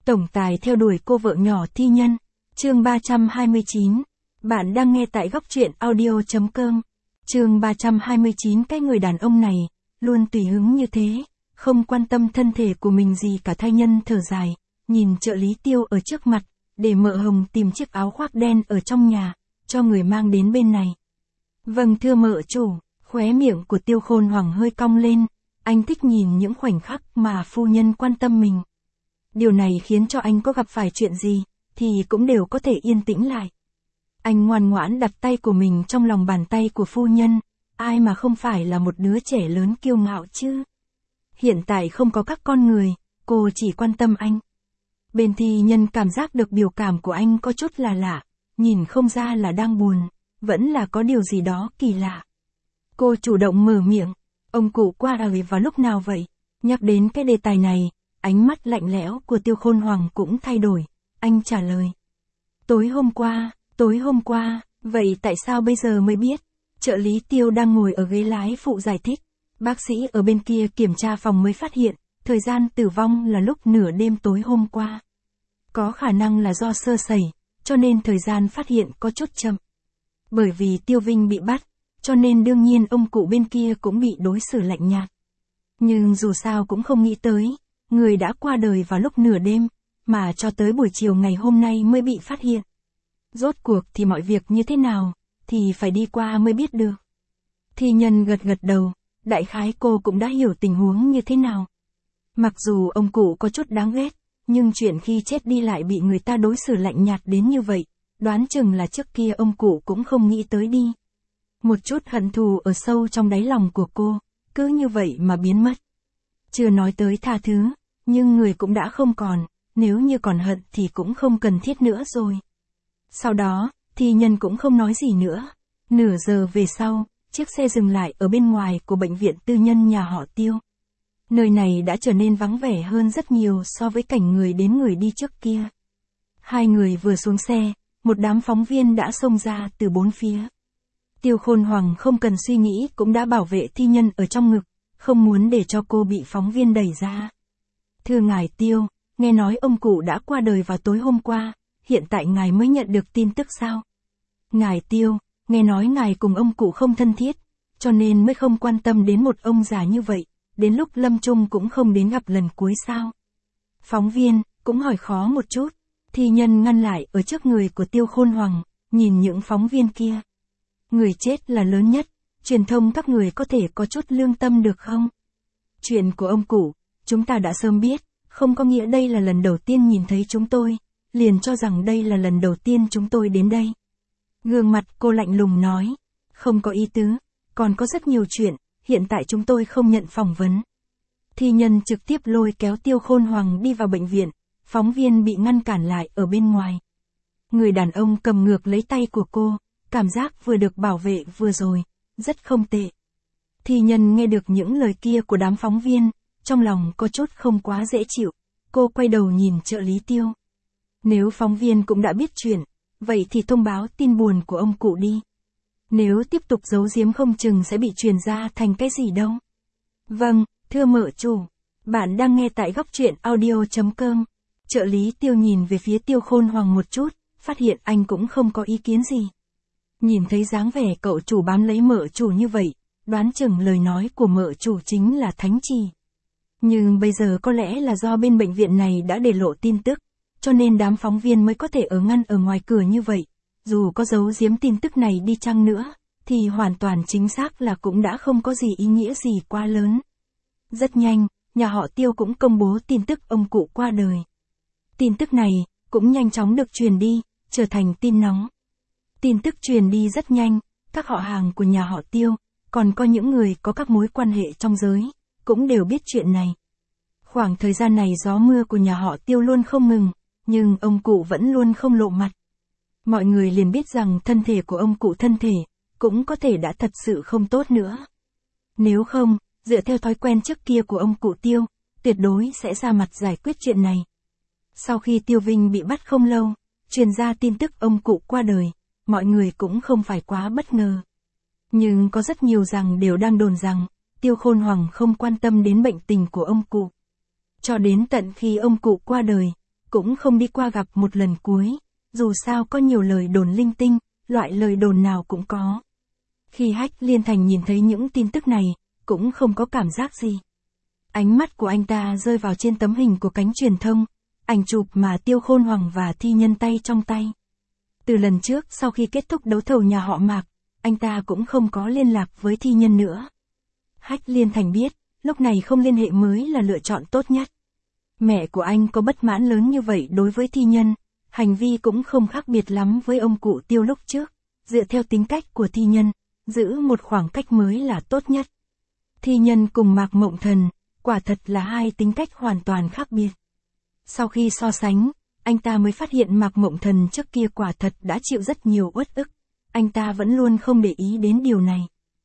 Tổng tài theo đuổi cô vợ nhỏ thi nhân. Chương 329. Bạn đang nghe tại góc truyện audio.com. Chương 329. Cái người đàn ông này, luôn tùy hứng như thế, không quan tâm thân thể của mình gì cả. Thay nhân thở dài, nhìn trợ lý Tiêu ở trước mặt, để Mợ Hồng tìm chiếc áo khoác đen ở trong nhà, cho người mang đến bên này. Vâng thưa mợ chủ. Khóe miệng của Tiêu Khôn Hoàng hơi cong lên, anh thích nhìn những khoảnh khắc mà phu nhân quan tâm mình. Điều này khiến cho anh có gặp phải chuyện gì, thì cũng đều có thể yên tĩnh lại. Anh ngoan ngoãn đặt tay của mình trong lòng bàn tay của phu nhân, ai mà không phải là một đứa trẻ lớn kiêu ngạo chứ. Hiện tại không có các con người, cô chỉ quan tâm anh. Bên thi nhân cảm giác được biểu cảm của anh có chút là lạ, nhìn không ra là đang buồn, vẫn là có điều gì đó kỳ lạ. Cô chủ động mở miệng, ông cụ qua đời vào lúc nào vậy? Nhắc đến cái đề tài này, ánh mắt lạnh lẽo của Tiêu Khôn Hoàng cũng thay đổi, anh trả lời. Tối hôm qua, vậy tại sao bây giờ mới biết? Trợ lý Tiêu đang ngồi ở ghế lái phụ giải thích, bác sĩ ở bên kia kiểm tra phòng mới phát hiện, thời gian tử vong là lúc nửa đêm tối hôm qua. Có khả năng là do sơ sẩy, cho nên thời gian phát hiện có chút chậm. Bởi vì Tiêu Vinh bị bắt, cho nên đương nhiên ông cụ bên kia cũng bị đối xử lạnh nhạt. Nhưng dù sao cũng không nghĩ tới, người đã qua đời vào lúc nửa đêm, mà cho tới buổi chiều ngày hôm nay mới bị phát hiện. Rốt cuộc thì mọi việc như thế nào, thì phải đi qua mới biết được. Thi nhân gật gật đầu, đại khái cô cũng đã hiểu tình huống như thế nào. Mặc dù ông cụ có chút đáng ghét, nhưng chuyện khi chết đi lại bị người ta đối xử lạnh nhạt đến như vậy, đoán chừng là trước kia ông cụ cũng không nghĩ tới đi. Một chút hận thù ở sâu trong đáy lòng của cô, cứ như vậy mà biến mất. Chưa nói tới tha thứ, nhưng người cũng đã không còn, nếu như còn hận thì cũng không cần thiết nữa rồi. Sau đó, thi nhân cũng không nói gì nữa. Nửa giờ về sau, chiếc xe dừng lại ở bên ngoài của bệnh viện tư nhân nhà họ Tiêu. Nơi này đã trở nên vắng vẻ hơn rất nhiều so với cảnh người đến người đi trước kia. Hai người vừa xuống xe, một đám phóng viên đã xông ra từ bốn phía. Tiêu Khôn Hoàng không cần suy nghĩ cũng đã bảo vệ thi nhân ở trong ngực, không muốn để cho cô bị phóng viên đẩy ra. Thưa ngài Tiêu, nghe nói ông cụ đã qua đời vào tối hôm qua, hiện tại ngài mới nhận được tin tức sao? Ngài Tiêu, nghe nói ngài cùng ông cụ không thân thiết, cho nên mới không quan tâm đến một ông già như vậy, đến lúc lâm chung cũng không đến gặp lần cuối sao? Phóng viên, cũng hỏi khó một chút, thi nhân ngăn lại ở trước người của Tiêu Khôn Hoàng, nhìn những phóng viên kia. Người chết là lớn nhất, truyền thông các người có thể có chút lương tâm được không? Chuyện của ông cụ, chúng ta đã sớm biết, không có nghĩa đây là lần đầu tiên nhìn thấy chúng tôi, liền cho rằng đây là lần đầu tiên chúng tôi đến đây. Gương mặt cô lạnh lùng nói, không có ý tứ, còn có rất nhiều chuyện, hiện tại chúng tôi không nhận phỏng vấn. Thi nhân trực tiếp lôi kéo Tiêu Khôn Hoàng đi vào bệnh viện, phóng viên bị ngăn cản lại ở bên ngoài. Người đàn ông cầm ngược lấy tay của cô, cảm giác vừa được bảo vệ vừa rồi, rất không tệ. Thi nhân nghe được những lời kia của đám phóng viên, trong lòng có chút không quá dễ chịu, cô quay đầu nhìn trợ lý Tiêu. Nếu phóng viên cũng đã biết chuyện, vậy thì thông báo tin buồn của ông cụ đi. Nếu tiếp tục giấu giếm không chừng sẽ bị truyền ra thành cái gì đâu. Vâng, thưa mợ chủ, bạn đang nghe tại góc truyện audio.com. Trợ lý Tiêu nhìn về phía Tiêu Khôn Hoàng một chút, phát hiện anh cũng không có ý kiến gì. Nhìn thấy dáng vẻ cậu chủ bám lấy mợ chủ như vậy, đoán chừng lời nói của mợ chủ chính là thánh chỉ. Nhưng bây giờ có lẽ là do bên bệnh viện này đã để lộ tin tức, cho nên đám phóng viên mới có thể ngăn ở ngoài cửa như vậy. Dù có giấu giếm tin tức này đi chăng nữa, thì hoàn toàn chính xác là cũng đã không có gì ý nghĩa gì quá lớn. Rất nhanh, nhà họ Tiêu cũng công bố tin tức ông cụ qua đời. Tin tức này cũng nhanh chóng được truyền đi, trở thành tin nóng. Tin tức truyền đi rất nhanh, các họ hàng của nhà họ Tiêu, còn có những người có các mối quan hệ trong giới, cũng đều biết chuyện này. Khoảng thời gian này gió mưa của nhà họ Tiêu luôn không ngừng, nhưng ông cụ vẫn luôn không lộ mặt. Mọi người liền biết rằng thân thể của ông cụ cũng có thể đã thật sự không tốt nữa. Nếu không, dựa theo thói quen trước kia của ông cụ Tiêu, tuyệt đối sẽ ra mặt giải quyết chuyện này. Sau khi Tiêu Vinh bị bắt không lâu, truyền ra tin tức ông cụ qua đời, mọi người cũng không phải quá bất ngờ. Nhưng có rất nhiều rằng đều đang đồn rằng, Tiêu Khôn Hoàng không quan tâm đến bệnh tình của ông cụ. Cho đến tận khi ông cụ qua đời, cũng không đi qua gặp một lần cuối, dù sao có nhiều lời đồn linh tinh, loại lời đồn nào cũng có. Khi Hách Liên Thành nhìn thấy những tin tức này, cũng không có cảm giác gì. Ánh mắt của anh ta rơi vào trên tấm hình của cánh truyền thông, ảnh chụp mà Tiêu Khôn Hoàng và Thi Nhân tay trong tay. Từ lần trước sau khi kết thúc đấu thầu nhà họ Mạc, anh ta cũng không có liên lạc với Thi Nhân nữa. Hách Liên Thành biết, lúc này không liên hệ mới là lựa chọn tốt nhất. Mẹ của anh có bất mãn lớn như vậy đối với Thi Nhân, hành vi cũng không khác biệt lắm với ông cụ Tiêu lúc trước. Dựa theo tính cách của Thi Nhân, giữ một khoảng cách mới là tốt nhất. Thi Nhân cùng Mạc Mộng Thần, quả thật là hai tính cách hoàn toàn khác biệt. Sau khi so sánh, anh ta mới phát hiện Mạc Mộng Thần trước kia quả thật đã chịu rất nhiều uất ức. Anh ta vẫn luôn không để ý đến điều này.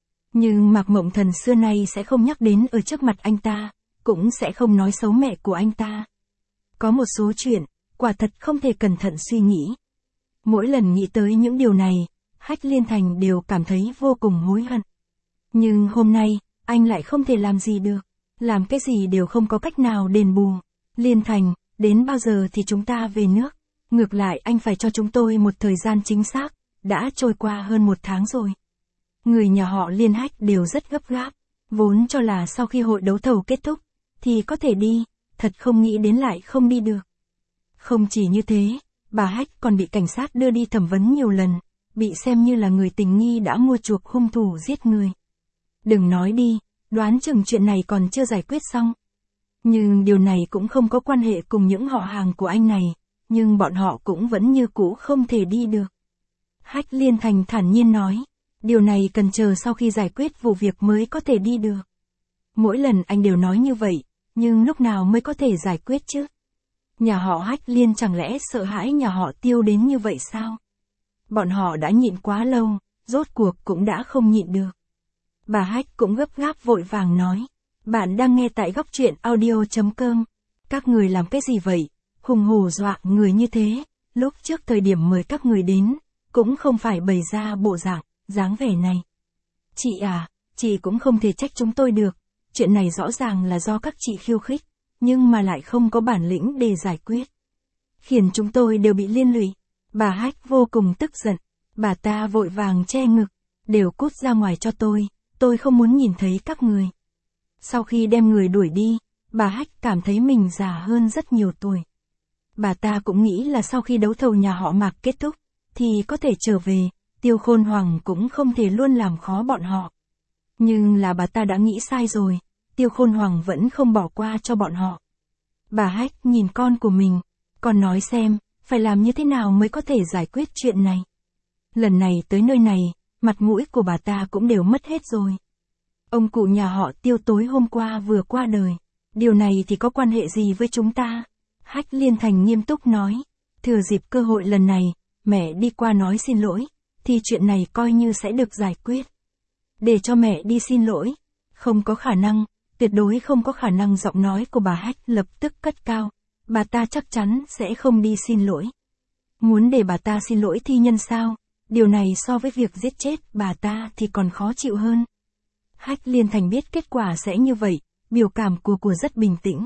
Nhưng Mạc Mộng Thần xưa nay sẽ không nhắc đến ở trước mặt anh ta, cũng sẽ không nói xấu mẹ của anh ta. Có một số chuyện, quả thật không thể cẩn thận suy nghĩ. Mỗi lần nghĩ tới những điều này, Hách Liên Thành đều cảm thấy vô cùng hối hận. Nhưng hôm nay, anh lại không thể làm gì được. Làm cái gì đều không có cách nào đền bù. Liên Thành, đến bao giờ thì chúng ta về nước? Ngược lại anh phải cho chúng tôi một thời gian chính xác, đã trôi qua hơn 1 tháng rồi. Người nhà họ Liên Hách đều rất gấp gáp, vốn cho là sau khi hội đấu thầu kết thúc, thì có thể đi, thật không nghĩ đến lại không đi được. Không chỉ như thế, bà Hách còn bị cảnh sát đưa đi thẩm vấn nhiều lần, bị xem như là người tình nghi đã mua chuộc hung thủ giết người. Đừng nói đi, đoán chừng chuyện này còn chưa giải quyết xong. Nhưng điều này cũng không có quan hệ cùng những họ hàng của anh này, nhưng bọn họ cũng vẫn như cũ không thể đi được. Hách Liên Thành thản nhiên nói, điều này cần chờ sau khi giải quyết vụ việc mới có thể đi được. Mỗi lần anh đều nói như vậy, nhưng lúc nào mới có thể giải quyết chứ? Nhà họ Hách Liên chẳng lẽ sợ hãi nhà họ Tiêu đến như vậy sao? Bọn họ đã nhịn quá lâu, rốt cuộc cũng đã không nhịn được. Bà Hách cũng gấp gáp vội vàng nói, bạn đang nghe tại góc truyện audio.com. Các người làm cái gì vậy? Hùng hổ dọa người như thế, lúc trước thời điểm mời các người đến, cũng không phải bày ra bộ dạng, dáng vẻ này. Chị à, chị cũng không thể trách chúng tôi được, chuyện này rõ ràng là do các chị khiêu khích, nhưng mà lại không có bản lĩnh để giải quyết. Khiến chúng tôi đều bị liên lụy. Bà Hách vô cùng tức giận, bà ta vội vàng che ngực, đều cút ra ngoài cho tôi không muốn nhìn thấy các người. Sau khi đem người đuổi đi, bà Hách cảm thấy mình già hơn rất nhiều tuổi. Bà ta cũng nghĩ là sau khi đấu thầu nhà họ Mạc kết thúc, thì có thể trở về, Tiêu Khôn Hoàng cũng không thể luôn làm khó bọn họ. Nhưng là bà ta đã nghĩ sai rồi, Tiêu Khôn Hoàng vẫn không bỏ qua cho bọn họ. Bà Hách nhìn con của mình, còn nói xem, phải làm như thế nào mới có thể giải quyết chuyện này. Lần này tới nơi này, mặt mũi của bà ta cũng đều mất hết rồi. Ông cụ nhà họ Tiêu tối hôm qua vừa qua đời, điều này thì có quan hệ gì với chúng ta? Hách Liên Thành nghiêm túc nói, thừa dịp cơ hội lần này, mẹ đi qua nói xin lỗi, thì chuyện này coi như sẽ được giải quyết. Để cho mẹ đi xin lỗi, không có khả năng, tuyệt đối không có khả năng. Giọng nói của bà Hách lập tức cất cao, bà ta chắc chắn sẽ không đi xin lỗi. Muốn để bà ta xin lỗi Thi Nhân sao? Điều này so với việc giết chết bà ta thì còn khó chịu hơn. Hách Liên Thành biết kết quả sẽ như vậy, biểu cảm của rất bình tĩnh.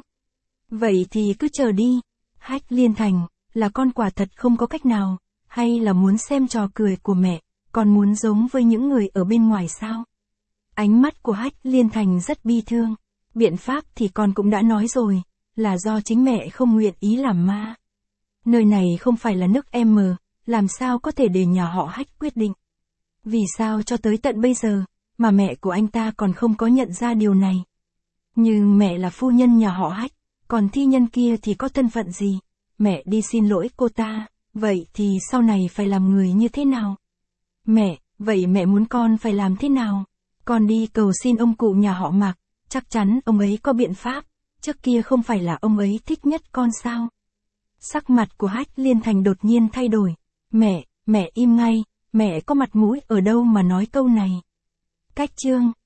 Vậy thì cứ chờ đi. Hách Liên Thành, là con quả thật không có cách nào, hay là muốn xem trò cười của mẹ, còn muốn giống với những người ở bên ngoài sao? Ánh mắt của Hách Liên Thành rất bi thương. Biện pháp thì con cũng đã nói rồi, là do chính mẹ không nguyện ý làm ma. Nơi này không phải là nước M, làm sao có thể để nhà họ Hách quyết định. Vì sao cho tới tận bây giờ, mà mẹ của anh ta còn không có nhận ra điều này. Nhưng mẹ là phu nhân nhà họ Hách, còn Thi Nhân kia thì có thân phận gì? Mẹ đi xin lỗi cô ta, vậy thì sau này phải làm người như thế nào? Mẹ, vậy mẹ muốn con phải làm thế nào? Con đi cầu xin ông cụ nhà họ Mạc, chắc chắn ông ấy có biện pháp, trước kia không phải là ông ấy thích nhất con sao? Sắc mặt của Hách Liên Thành đột nhiên thay đổi. Mẹ im ngay, mẹ có mặt mũi ở đâu mà nói câu này? Cách chương